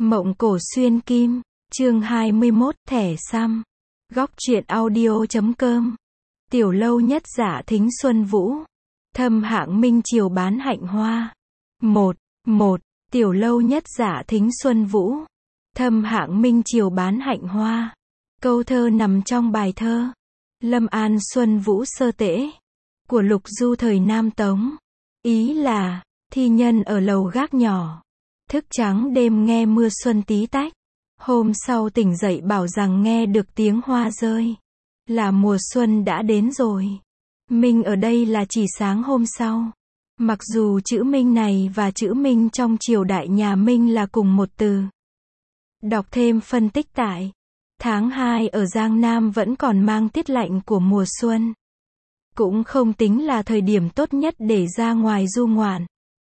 Mộng cổ xuyên kim, chương 21, thẻ xăm. Góc truyện audio.com. Tiểu lâu nhất giả thính xuân vũ. Thâm hạng minh triều bán hạnh hoa. 1. Tiểu lâu nhất giả thính xuân vũ. Thâm hạng minh triều bán hạnh hoa. Câu thơ nằm trong bài thơ Lâm An Xuân Vũ Sơ Tễ của Lục Du thời Nam Tống. Ý là, thi nhân ở lầu gác nhỏ, thức trắng đêm nghe mưa xuân tí tách. Hôm sau tỉnh dậy bảo rằng nghe được tiếng hoa rơi, là mùa xuân đã đến rồi. Minh ở đây là chỉ sáng hôm sau. Mặc dù chữ Minh này và chữ Minh trong triều đại nhà Minh là cùng một từ. Đọc thêm phân tích tại tháng 2 ở Giang Nam vẫn còn mang tiết lạnh của mùa xuân. Cũng không tính là thời điểm tốt nhất để ra ngoài du ngoạn.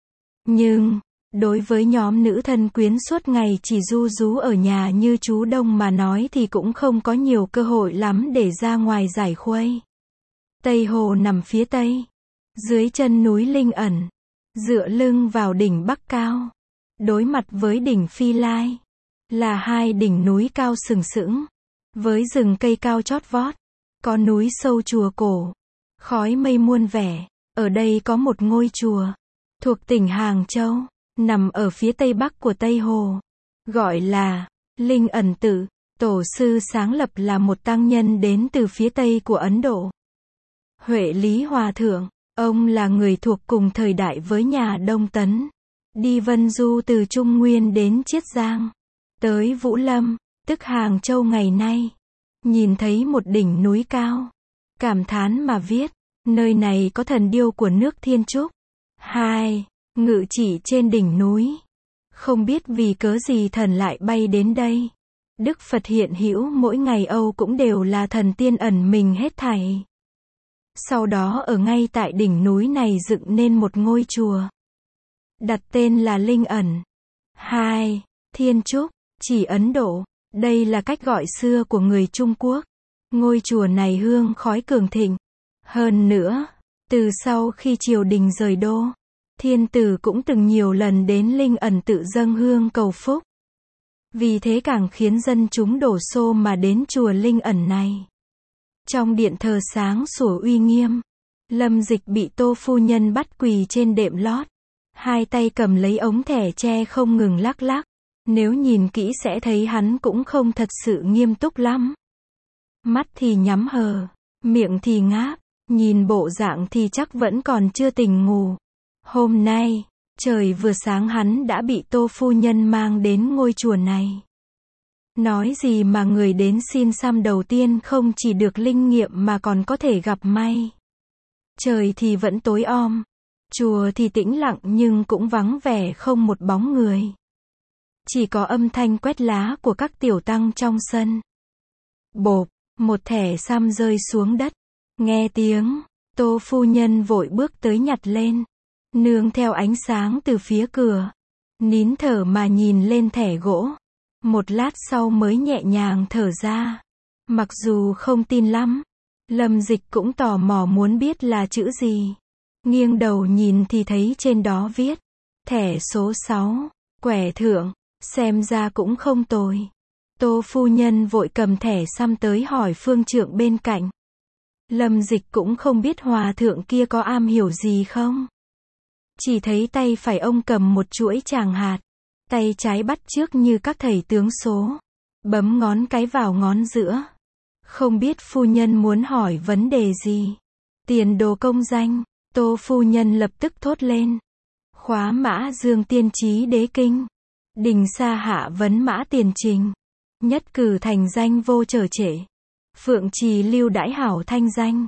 Nhưng, đối với nhóm nữ thân quyến suốt ngày chỉ ru rú ở nhà như chú Đông mà nói thì cũng không có nhiều cơ hội lắm để ra ngoài giải khuây. Tây Hồ nằm phía tây, dưới chân núi Linh Ẩn, dựa lưng vào đỉnh Bắc Cao, đối mặt với đỉnh Phi Lai, là hai đỉnh núi cao sừng sững, với rừng cây cao chót vót, có núi sâu chùa cổ, khói mây muôn vẻ. Ở đây có một ngôi chùa, thuộc tỉnh Hàng Châu, nằm ở phía tây bắc của Tây Hồ, gọi là Linh Ẩn Tự. Tổ sư sáng lập là một tăng nhân đến từ phía tây của Ấn Độ, Huệ Lý Hòa Thượng. Ông là người thuộc cùng thời đại với nhà Đông Tấn, đi vân du từ Trung Nguyên đến Chiết Giang, tới Vũ Lâm, tức Hàng Châu ngày nay. Nhìn thấy một đỉnh núi cao, cảm thán mà viết, nơi này có thần điêu của nước Thiên Trúc. 2. Ngự chỉ trên đỉnh núi. Không biết vì cớ gì thần lại bay đến đây. Đức Phật hiện hữu mỗi ngày Âu cũng đều là thần tiên ẩn mình hết thảy. Sau đó ở ngay tại đỉnh núi này dựng nên một ngôi chùa, đặt tên là Linh Ẩn. 2. Thiên Trúc, chỉ Ấn Độ. Đây là cách gọi xưa của người Trung Quốc. Ngôi chùa này hương khói cường thịnh. Hơn nữa, từ sau khi triều đình rời đô, thiên tử cũng từng nhiều lần đến Linh Ẩn tự dâng hương cầu phúc. Vì thế càng khiến dân chúng đổ xô mà đến chùa Linh Ẩn này. Trong điện thờ sáng sủa uy nghiêm, Lâm Dịch bị Tô phu nhân bắt quỳ trên đệm lót, hai tay cầm lấy ống thẻ tre không ngừng lắc lắc. Nếu nhìn kỹ sẽ thấy hắn cũng không thật sự nghiêm túc lắm. Mắt thì nhắm hờ, miệng thì ngáp, nhìn bộ dạng thì chắc vẫn còn chưa tỉnh ngủ. Hôm nay, trời vừa sáng hắn đã bị Tô phu nhân mang đến ngôi chùa này. Nói gì mà người đến xin xăm đầu tiên không chỉ được linh nghiệm mà còn có thể gặp may. Trời thì vẫn tối om, chùa thì tĩnh lặng nhưng cũng vắng vẻ không một bóng người. Chỉ có âm thanh quét lá của các tiểu tăng trong sân. Bộp, một thẻ xăm rơi xuống đất. Nghe tiếng, Tô phu nhân vội bước tới nhặt lên. Nương theo ánh sáng từ phía cửa, nín thở mà nhìn lên thẻ gỗ. Một lát sau mới nhẹ nhàng thở ra. Mặc dù không tin lắm, Lâm Dịch cũng tò mò muốn biết là chữ gì. Nghiêng đầu nhìn thì thấy trên đó viết thẻ số 6, quẻ thượng. Xem ra cũng không tồi. Tô phu nhân vội cầm thẻ xăm tới hỏi phương trượng bên cạnh. Lâm Dịch cũng không biết hòa thượng kia có am hiểu gì không. Chỉ thấy tay phải ông cầm một chuỗi tràng hạt, tay trái bắt chước như các thầy tướng số, bấm ngón cái vào ngón giữa. Không biết phu nhân muốn hỏi vấn đề gì. Tiền đồ công danh. Tô phu nhân lập tức thốt lên. Khóa mã dương tiên trí đế kinh. Đình sa hạ vấn mã tiền trình. Nhất cử thành danh vô trở trễ. Phượng trì lưu đãi hảo thanh danh.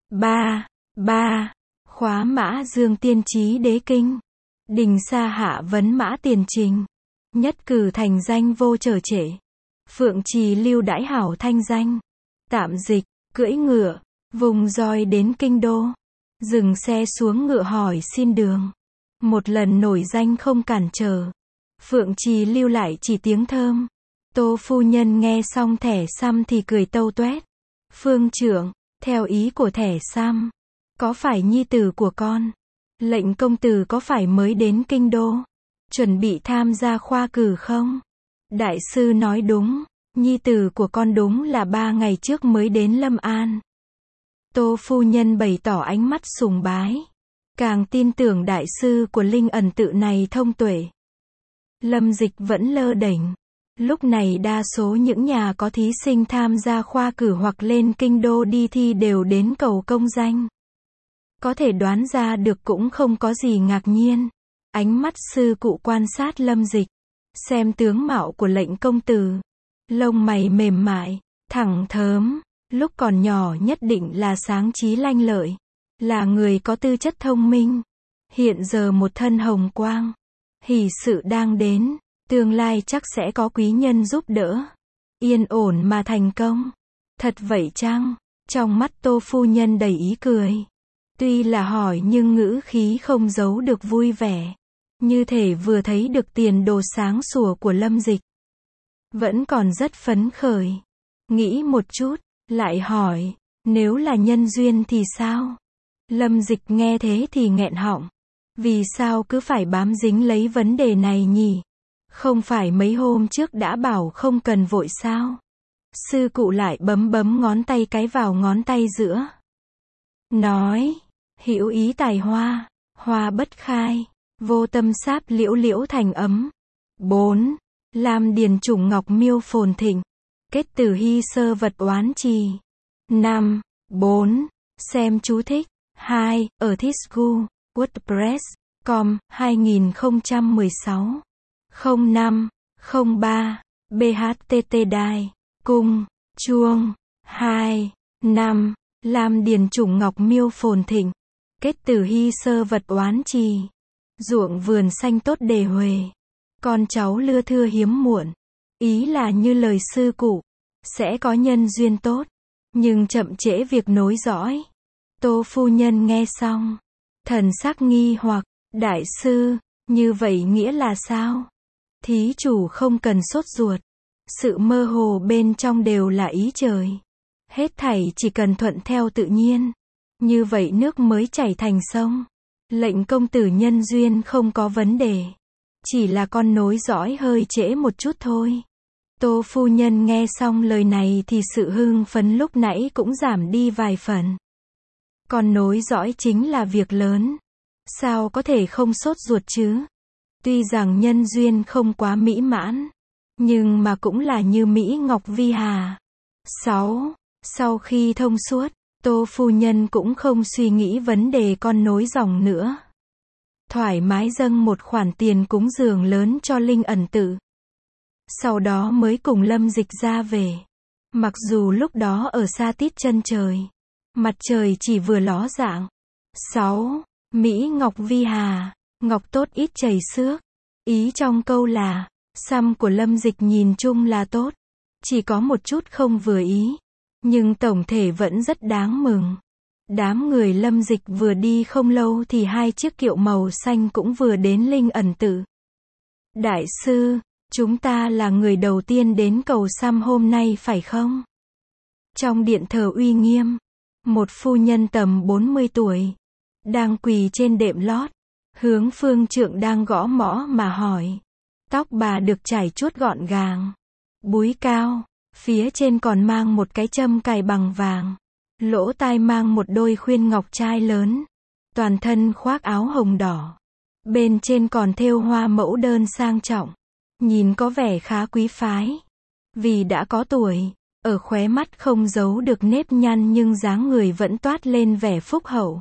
3. Khóa mã dương tiên trí đế kinh. Đình sa hạ vấn mã tiền trình. Nhất cử thành danh vô trở trễ. Phượng trì lưu đãi hảo thanh danh. Tạm dịch, cưỡi ngựa, vùng roi đến kinh đô. Dừng xe xuống ngựa hỏi xin đường. Một lần nổi danh không cản trở. Phượng trì lưu lại chỉ tiếng thơm. Tô phu nhân nghe xong thẻ xăm thì cười tâu tuét. Phương trưởng, theo ý của thẻ xăm, có phải nhi tử của con? Lệnh công tử có phải mới đến kinh đô, chuẩn bị tham gia khoa cử không? Đại sư nói đúng, nhi tử của con đúng là 3 ngày trước mới đến Lâm An. Tô phu nhân bày tỏ ánh mắt sùng bái. Càng tin tưởng đại sư của Linh Ẩn Tự này thông tuệ. Lâm Dịch vẫn lơ đễnh. Lúc này đa số những nhà có thí sinh tham gia khoa cử hoặc lên kinh đô đi thi đều đến cầu công danh. Có thể đoán ra được cũng không có gì ngạc nhiên. Ánh mắt sư cụ quan sát Lâm Dịch, xem tướng mạo của lệnh công tử. Lông mày mềm mại, thẳng thớm, lúc còn nhỏ nhất định là sáng trí lanh lợi. Là người có tư chất thông minh. Hiện giờ một thân hồng quang. Hỷ sự đang đến. Tương lai chắc sẽ có quý nhân giúp đỡ. Yên ổn mà thành công. Thật vậy chăng? Trong mắt Tô phu nhân đầy ý cười. Tuy là hỏi nhưng ngữ khí không giấu được vui vẻ. Như thể vừa thấy được tiền đồ sáng sủa của Lâm Dịch. Vẫn còn rất phấn khởi. Nghĩ một chút, lại hỏi, nếu là nhân duyên thì sao? Lâm Dịch nghe thế thì nghẹn họng. Vì sao cứ phải bám dính lấy vấn đề này nhỉ? Không phải mấy hôm trước đã bảo không cần vội sao? Sư cụ lại bấm ngón tay cái vào ngón tay giữa. Nói, hữu ý tài hoa, hoa bất khai, vô tâm sáp liễu liễu thành ấm. 4. Lam điền chủng ngọc miêu phồn thịnh. Kết tử hy sơ vật oán trì. 5. 4. Xem chú thích. 2. Ở Thisgu, WordPress.com, 2016. 05. 03. BHTT đài, cung, chuông. 2. 5. Lam điền chủng ngọc miêu phồn thịnh. Kết tử hy sơ vật oán trì. Ruộng vườn xanh tốt đề huề. Con cháu lưa thưa hiếm muộn. Ý là như lời sư cụ. Sẽ có nhân duyên tốt. Nhưng chậm trễ việc nối dõi. Tô phu nhân nghe xong. Thần sắc nghi hoặc. Đại sư, như vậy nghĩa là sao? Thí chủ không cần sốt ruột. Sự mơ hồ bên trong đều là ý trời. Hết thảy chỉ cần thuận theo tự nhiên. Như vậy nước mới chảy thành sông. Lệnh công tử nhân duyên không có vấn đề. Chỉ là con nối dõi hơi trễ một chút thôi. Tô phu nhân nghe xong lời này thì sự hưng phấn lúc nãy cũng giảm đi vài phần. Con nối dõi chính là việc lớn. Sao có thể không sốt ruột chứ? Tuy rằng nhân duyên không quá mỹ mãn. Nhưng mà cũng là như Mỹ Ngọc Vi Hà. 6. Sau khi thông suốt, Tô phu nhân cũng không suy nghĩ vấn đề con nối dòng nữa. Thoải mái dâng một khoản tiền cúng dường lớn cho Linh Ẩn Tự. Sau đó mới cùng Lâm Dịch ra về. Mặc dù lúc đó ở xa tít chân trời. Mặt trời chỉ vừa ló dạng. 6. Mỹ Ngọc Vi Hà. Ngọc tốt ít chảy xước. Ý trong câu là, xăm của Lâm Dịch nhìn chung là tốt. Chỉ có một chút không vừa ý. Nhưng tổng thể vẫn rất đáng mừng. Đám người Lâm Dịch vừa đi không lâu thì 2 chiếc kiệu màu xanh cũng vừa đến Linh Ẩn Tự. Đại sư, chúng ta là người đầu tiên đến cầu xăm hôm nay phải không? Trong điện thờ uy nghiêm, một phu nhân tầm 40 tuổi, đang quỳ trên đệm lót, hướng phương trượng đang gõ mõ mà hỏi. Tóc bà được chải chuốt gọn gàng, búi cao, phía trên còn mang một cái châm cài bằng vàng, lỗ tai mang một đôi khuyên ngọc trai lớn, toàn thân khoác áo hồng đỏ, bên trên còn thêu hoa mẫu đơn sang trọng, nhìn có vẻ khá quý phái. Vì đã có tuổi, ở khóe mắt không giấu được nếp nhăn nhưng dáng người vẫn toát lên vẻ phúc hậu.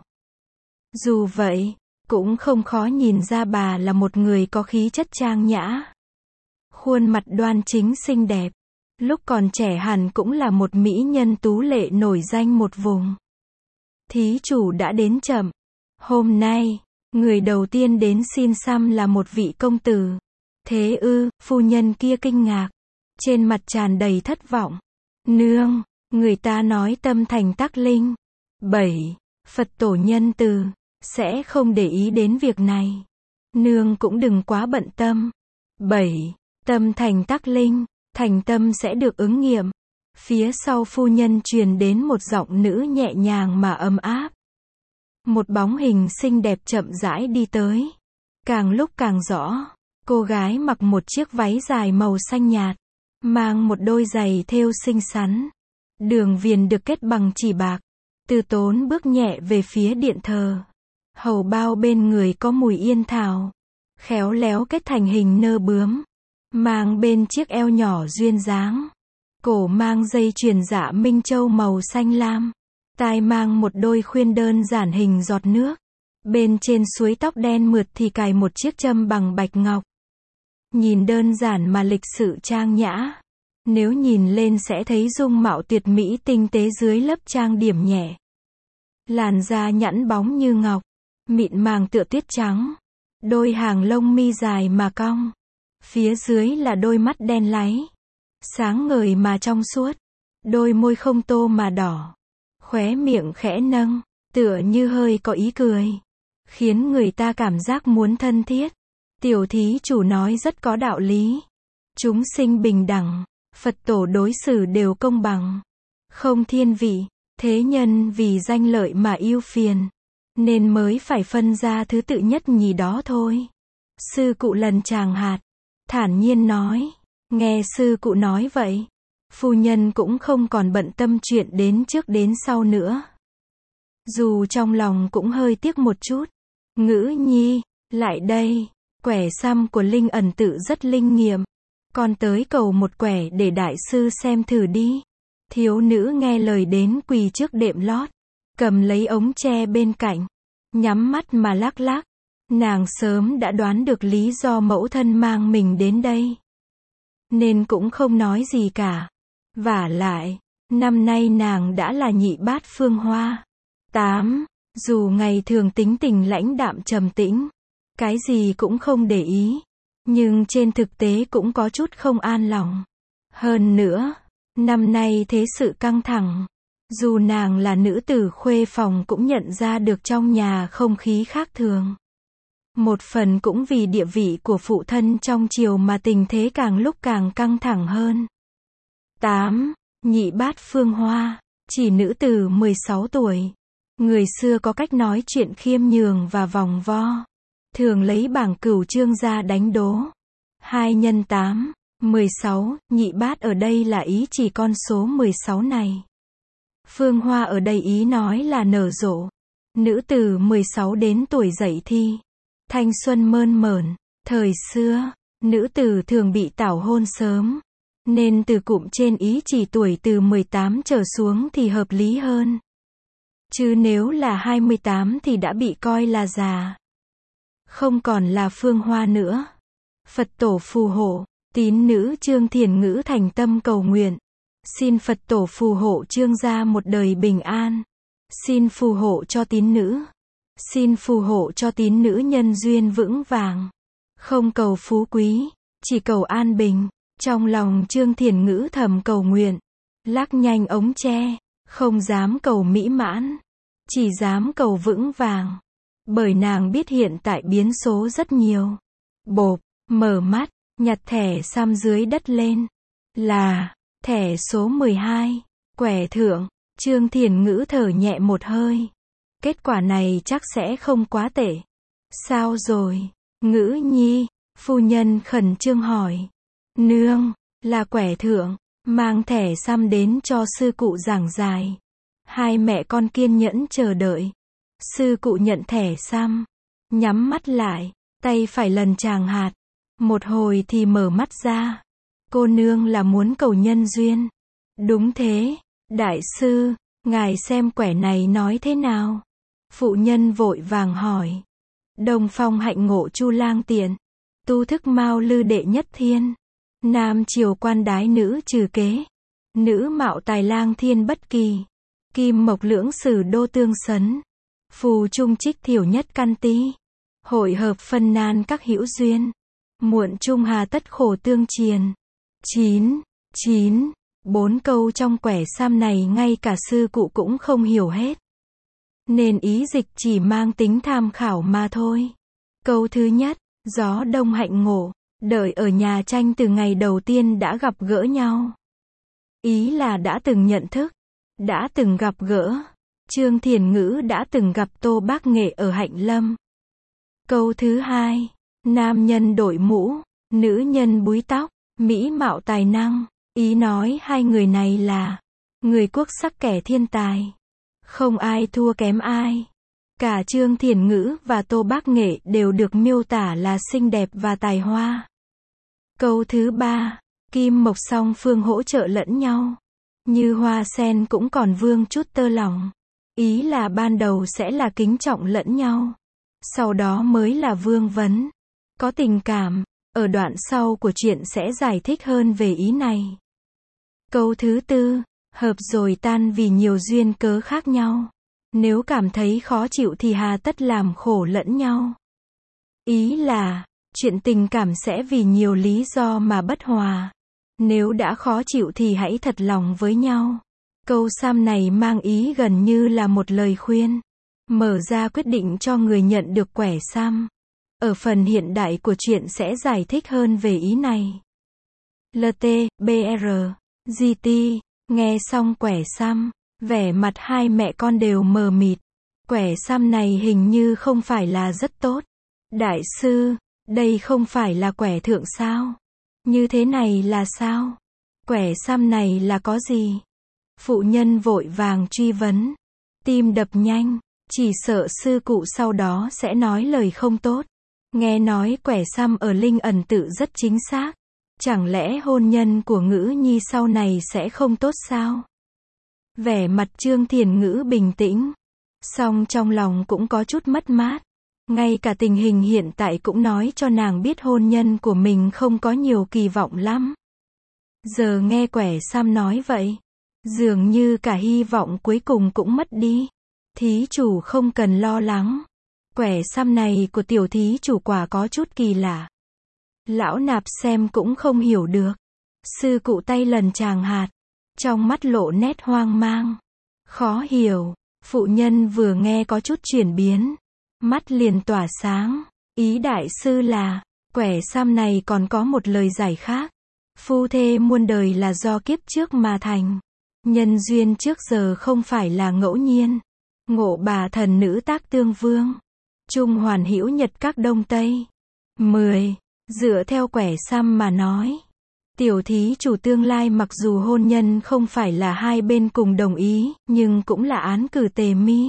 Dù vậy, cũng không khó nhìn ra bà là một người có khí chất trang nhã. Khuôn mặt đoan chính xinh đẹp. Lúc còn trẻ hẳn cũng là một mỹ nhân tú lệ nổi danh một vùng. Thí chủ đã đến chậm. Hôm nay, người đầu tiên đến xin xăm là một vị công tử. Thế ư? Phu nhân kia kinh ngạc. Trên mặt tràn đầy thất vọng. Nương, người ta nói tâm thành tắc linh. 7. Phật tổ nhân từ, sẽ không để ý đến việc này. Nương cũng đừng quá bận tâm. 7. Tâm thành tắc linh, thành tâm sẽ được ứng nghiệm. Phía sau phu nhân truyền đến một giọng nữ nhẹ nhàng mà ấm áp. Một bóng hình xinh đẹp chậm rãi đi tới. Càng lúc càng rõ, Cô gái mặc một chiếc váy dài màu xanh nhạt, mang một đôi giày thêu xinh xắn. Đường viền được kết bằng chỉ bạc. Từ tốn bước nhẹ về phía điện thờ. Hầu bao bên người có mùi yên thảo, khéo léo kết thành hình nơ bướm, mang bên chiếc eo nhỏ duyên dáng. Cổ mang dây chuyền dạ minh châu màu xanh lam, tai mang một đôi khuyên đơn giản hình giọt nước. Bên trên suối tóc đen mượt thì cài một chiếc châm bằng bạch ngọc. Nhìn đơn giản mà lịch sự trang nhã. Nếu nhìn lên sẽ thấy dung mạo tuyệt mỹ tinh tế dưới lớp trang điểm nhẹ. Làn da nhẵn bóng như ngọc, mịn màng tựa tuyết trắng. Đôi hàng lông mi dài mà cong. Phía dưới là đôi mắt đen láy, sáng ngời mà trong suốt. Đôi môi không tô mà đỏ, khóe miệng khẽ nâng, tựa như hơi có ý cười, khiến người ta cảm giác muốn thân thiết. Tiểu thí chủ nói rất có đạo lý. Chúng sinh bình đẳng, Phật tổ đối xử đều công bằng, không thiên vị. Thế nhân vì danh lợi mà ưu phiền, nên mới phải phân ra thứ tự nhất nhì đó thôi. Sư cụ lần tràng hạt, thản nhiên nói. Nghe sư cụ nói vậy, phu nhân cũng không còn bận tâm chuyện đến trước đến sau nữa. Dù trong lòng cũng hơi tiếc một chút. Ngữ nhi, lại đây. Quẻ xăm của Linh Ẩn tự rất linh nghiệm. Con tới cầu một quẻ để đại sư xem thử đi. Thiếu nữ nghe lời đến quỳ trước đệm lót, cầm lấy ống tre bên cạnh, nhắm mắt mà lắc lắc. Nàng sớm đã đoán được lý do mẫu thân mang mình đến đây, nên cũng không nói gì cả. Vả lại, năm nay nàng đã là nhị bát phương hoa. 8. Dù ngày thường tính tình lãnh đạm trầm tĩnh, cái gì cũng không để ý, nhưng trên thực tế cũng có chút không an lòng. Hơn nữa, năm nay thế sự căng thẳng. Dù nàng là nữ tử khuê phòng cũng nhận ra được trong nhà không khí khác thường. Một phần cũng vì địa vị của phụ thân trong triều mà tình thế càng lúc càng căng thẳng hơn. 8. Nhị bát phương hoa, chỉ nữ tử 16 tuổi. Người xưa có cách nói chuyện khiêm nhường và vòng vo, thường lấy bảng cửu chương ra đánh đố. 2 x 8, 16, nhị bát ở đây là ý chỉ con số 16 này. Phương hoa ở đây ý nói là nở rộ. Nữ từ 16 đến tuổi dậy thi, thanh xuân mơn mởn. Thời xưa, nữ tử thường bị tảo hôn sớm, nên từ cụm trên ý chỉ tuổi từ 18 trở xuống thì hợp lý hơn. Chứ nếu là 28 thì đã bị coi là già, không còn là phương hoa nữa. Phật tổ phù hộ. Tín nữ Trương Thiền Ngữ thành tâm cầu nguyện. Xin Phật tổ phù hộ Trương gia một đời bình an. Xin phù hộ cho tín nữ. Xin phù hộ cho tín nữ nhân duyên vững vàng. Không cầu phú quý, chỉ cầu an bình. Trong lòng Trương Thiền Ngữ thầm cầu nguyện, lắc nhanh ống tre, không dám cầu mỹ mãn, chỉ dám cầu vững vàng. Bởi nàng biết hiện tại biến số rất nhiều. Bộp, mở mắt, nhặt thẻ xăm dưới đất lên. Là thẻ số 12, quẻ thượng. Trương Thiền Ngữ thở nhẹ một hơi. Kết quả này chắc sẽ không quá tệ. Sao rồi, Ngữ nhi? Phu nhân khẩn trương hỏi. Nương, là quẻ thượng, mang thẻ xăm đến cho sư cụ giảng giải. Hai mẹ con kiên nhẫn chờ đợi. Sư cụ nhận thẻ xăm, nhắm mắt lại, tay phải lần tràng hạt. Một hồi thì mở mắt ra. Cô nương là muốn cầu nhân duyên. Đúng thế, đại sư, ngài xem quẻ này nói thế nào? Phụ nhân vội vàng hỏi. Đồng phong hạnh ngộ chu lang tiện, tu thức mao lư đệ nhất thiên. Nam triều quan đái nữ trừ kế, nữ mạo tài lang thiên bất kỳ. Kim mộc lưỡng sử đô tương sấn, phù trung trích thiểu nhất căn tí. Hội hợp phân nan các hữu duyên, muộn trung hà tất khổ tương triền. 9. 4 câu trong quẻ xăm này ngay cả sư cụ cũng không hiểu hết, nên ý dịch chỉ mang tính tham khảo mà thôi. Câu thứ nhất, gió đông hạnh ngộ, đợi ở nhà tranh từ ngày đầu tiên đã gặp gỡ nhau. Ý là đã từng nhận thức, đã từng gặp gỡ. Trương Thiền Ngữ đã từng gặp Tô Bác Nghệ ở Hạnh Lâm. Câu thứ hai, Nam nhân đội mũ, nữ nhân búi tóc, mỹ mạo tài năng. Ý nói hai người này là người quốc sắc kẻ thiên tài. Không ai thua kém ai. Cả Trương Thiển Ngữ và Tô Bác Nghệ đều được miêu tả là xinh đẹp và tài hoa. Câu thứ 3, kim mộc song phương hỗ trợ lẫn nhau. Như hoa sen cũng còn vương chút tơ lòng. Ý là ban đầu sẽ là kính trọng lẫn nhau. Sau đó mới là vương vấn. Có tình cảm. Ở đoạn sau của chuyện sẽ giải thích hơn về ý này. Câu thứ 4, hợp rồi tan vì nhiều duyên cớ khác nhau. Nếu cảm thấy khó chịu thì hà tất làm khổ lẫn nhau. Ý là, chuyện tình cảm sẽ vì nhiều lý do mà bất hòa. Nếu đã khó chịu thì hãy thật lòng với nhau. Câu Sam này mang ý gần như là một lời khuyên. Mở ra quyết định cho người nhận được quẻ Sam. Ở phần hiện đại của chuyện sẽ giải thích hơn về ý này. LT, BR, GT, nghe xong quẻ Sam, vẻ mặt hai mẹ con đều mờ mịt. Quẻ Sam này hình như không phải là rất tốt. Đại sư, đây không phải là quẻ thượng sao? Như thế này là sao? Quẻ Sam này là có gì? Phụ nhân vội vàng truy vấn. Tim đập nhanh, chỉ sợ sư cụ sau đó sẽ nói lời không tốt. Nghe nói quẻ Sam ở Linh Ẩn Tự rất chính xác. Chẳng lẽ hôn nhân của Ngữ Nhi sau này sẽ không tốt sao? Vẻ mặt Trương Thiển Ngữ bình tĩnh. Song trong lòng cũng có chút mất mát. Ngay cả tình hình hiện tại cũng nói cho nàng biết hôn nhân của mình không có nhiều kỳ vọng lắm. Giờ nghe quẻ Sam nói vậy, dường như cả hy vọng cuối cùng cũng mất đi. Thí chủ không cần lo lắng. Quẻ Sam này của tiểu thí chủ quả có chút kỳ lạ. Lão nạp xem cũng không hiểu được. Sư cụ tay lần chàng hạt. Trong mắt lộ nét hoang mang. Khó hiểu. Phụ nhân vừa nghe có chút chuyển biến. Mắt liền tỏa sáng. Ý đại sư là, quẻ Sam này còn có một lời giải khác. Phu thê muôn đời là do kiếp trước mà thành. Nhân duyên trước giờ không phải là ngẫu nhiên. Ngộ bà thần nữ tác tương vương. Trung hoàn hữu nhật các đông tây. 10. Dựa theo quẻ Sam mà nói. Tiểu thí chủ tương lai mặc dù hôn nhân không phải là hai bên cùng đồng ý, nhưng cũng là án cử tề mi.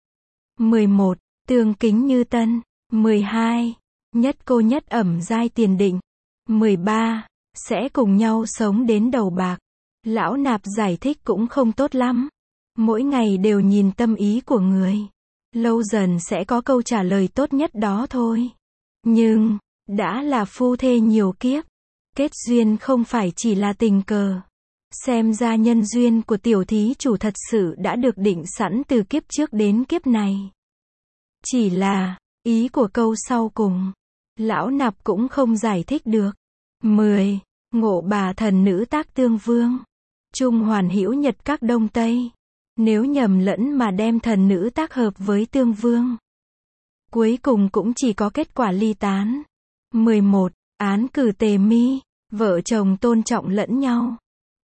11. Tương kính như tân. 12. Nhất cô nhất ẩm giai tiền định. 13. Sẽ cùng nhau sống đến đầu bạc. Lão nạp giải thích cũng không tốt lắm. Mỗi ngày đều nhìn tâm ý của người. Lâu dần sẽ có câu trả lời tốt nhất đó thôi. Nhưng, đã là phu thê nhiều kiếp. Kết duyên không phải chỉ là tình cờ. Xem ra nhân duyên của tiểu thí chủ thật sự đã được định sẵn từ kiếp trước đến kiếp này. Chỉ là, ý của câu sau cùng, lão nạp cũng không giải thích được. 10. Ngộ bà thần nữ tác tương vương. Trung hoàn hữu nhật các đông tây. Nếu nhầm lẫn mà đem thần nữ tác hợp với tương vương, cuối cùng cũng chỉ có kết quả ly tán. 11. Án cử tề mi. Vợ chồng tôn trọng lẫn nhau.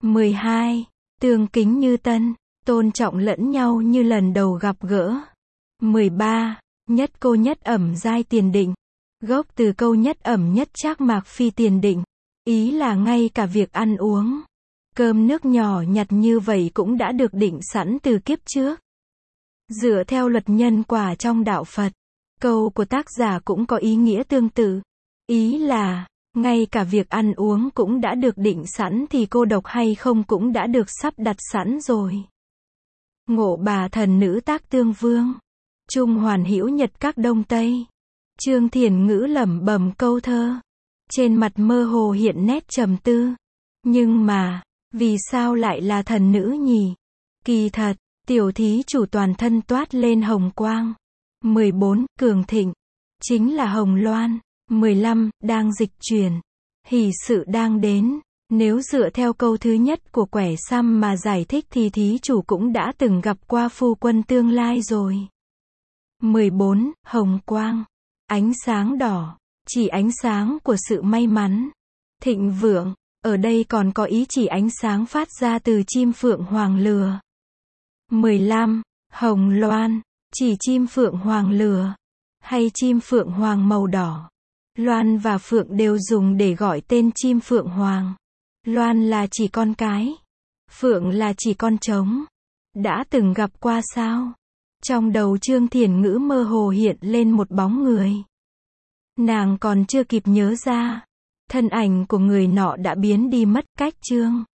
12. Tương kính như tân. Tôn trọng lẫn nhau như lần đầu gặp gỡ. 13. Nhất cô nhất ẩm giai tiền định. Gốc từ câu nhất ẩm nhất trác mạc phi tiền định. Ý là ngay cả việc ăn uống, cơm nước nhỏ nhặt như vậy cũng đã được định sẵn từ kiếp trước. Dựa theo luật nhân quả trong đạo Phật, câu của tác giả cũng có ý nghĩa tương tự. Ý là, ngay cả việc ăn uống cũng đã được định sẵn thì cô độc hay không cũng đã được sắp đặt sẵn rồi. Ngộ bà thần nữ tác tương vương. Trung hoàn hữu nhật các đông tây. Trương Thiển Ngữ lẩm bẩm câu thơ. Trên mặt mơ hồ hiện nét trầm tư. Nhưng mà, vì sao lại là thần nữ nhỉ? Kỳ thật, tiểu thí chủ toàn thân toát lên hồng quang. 14. Cường thịnh. Chính là Hồng Loan. 15. Đang dịch chuyển. Hỷ sự đang đến. Nếu dựa theo câu thứ nhất của quẻ Sam mà giải thích thì thí chủ cũng đã từng gặp qua phu quân tương lai rồi. 14. Hồng quang. Ánh sáng đỏ. Chỉ ánh sáng của sự may mắn. Thịnh vượng. Ở đây còn có ý chỉ ánh sáng phát ra từ chim phượng hoàng lừa. 15. Hồng loan. Chỉ chim phượng hoàng lừa. Hay chim phượng hoàng màu đỏ. Loan và Phượng đều dùng để gọi tên chim phượng hoàng. Loan là chỉ con cái. Phượng là chỉ con trống. Đã từng gặp qua sao? Trong đầu Trương Thiền Ngữ mơ hồ hiện lên một bóng người. Nàng còn chưa kịp nhớ ra. Thân ảnh của người nọ đã biến đi mất cách Trương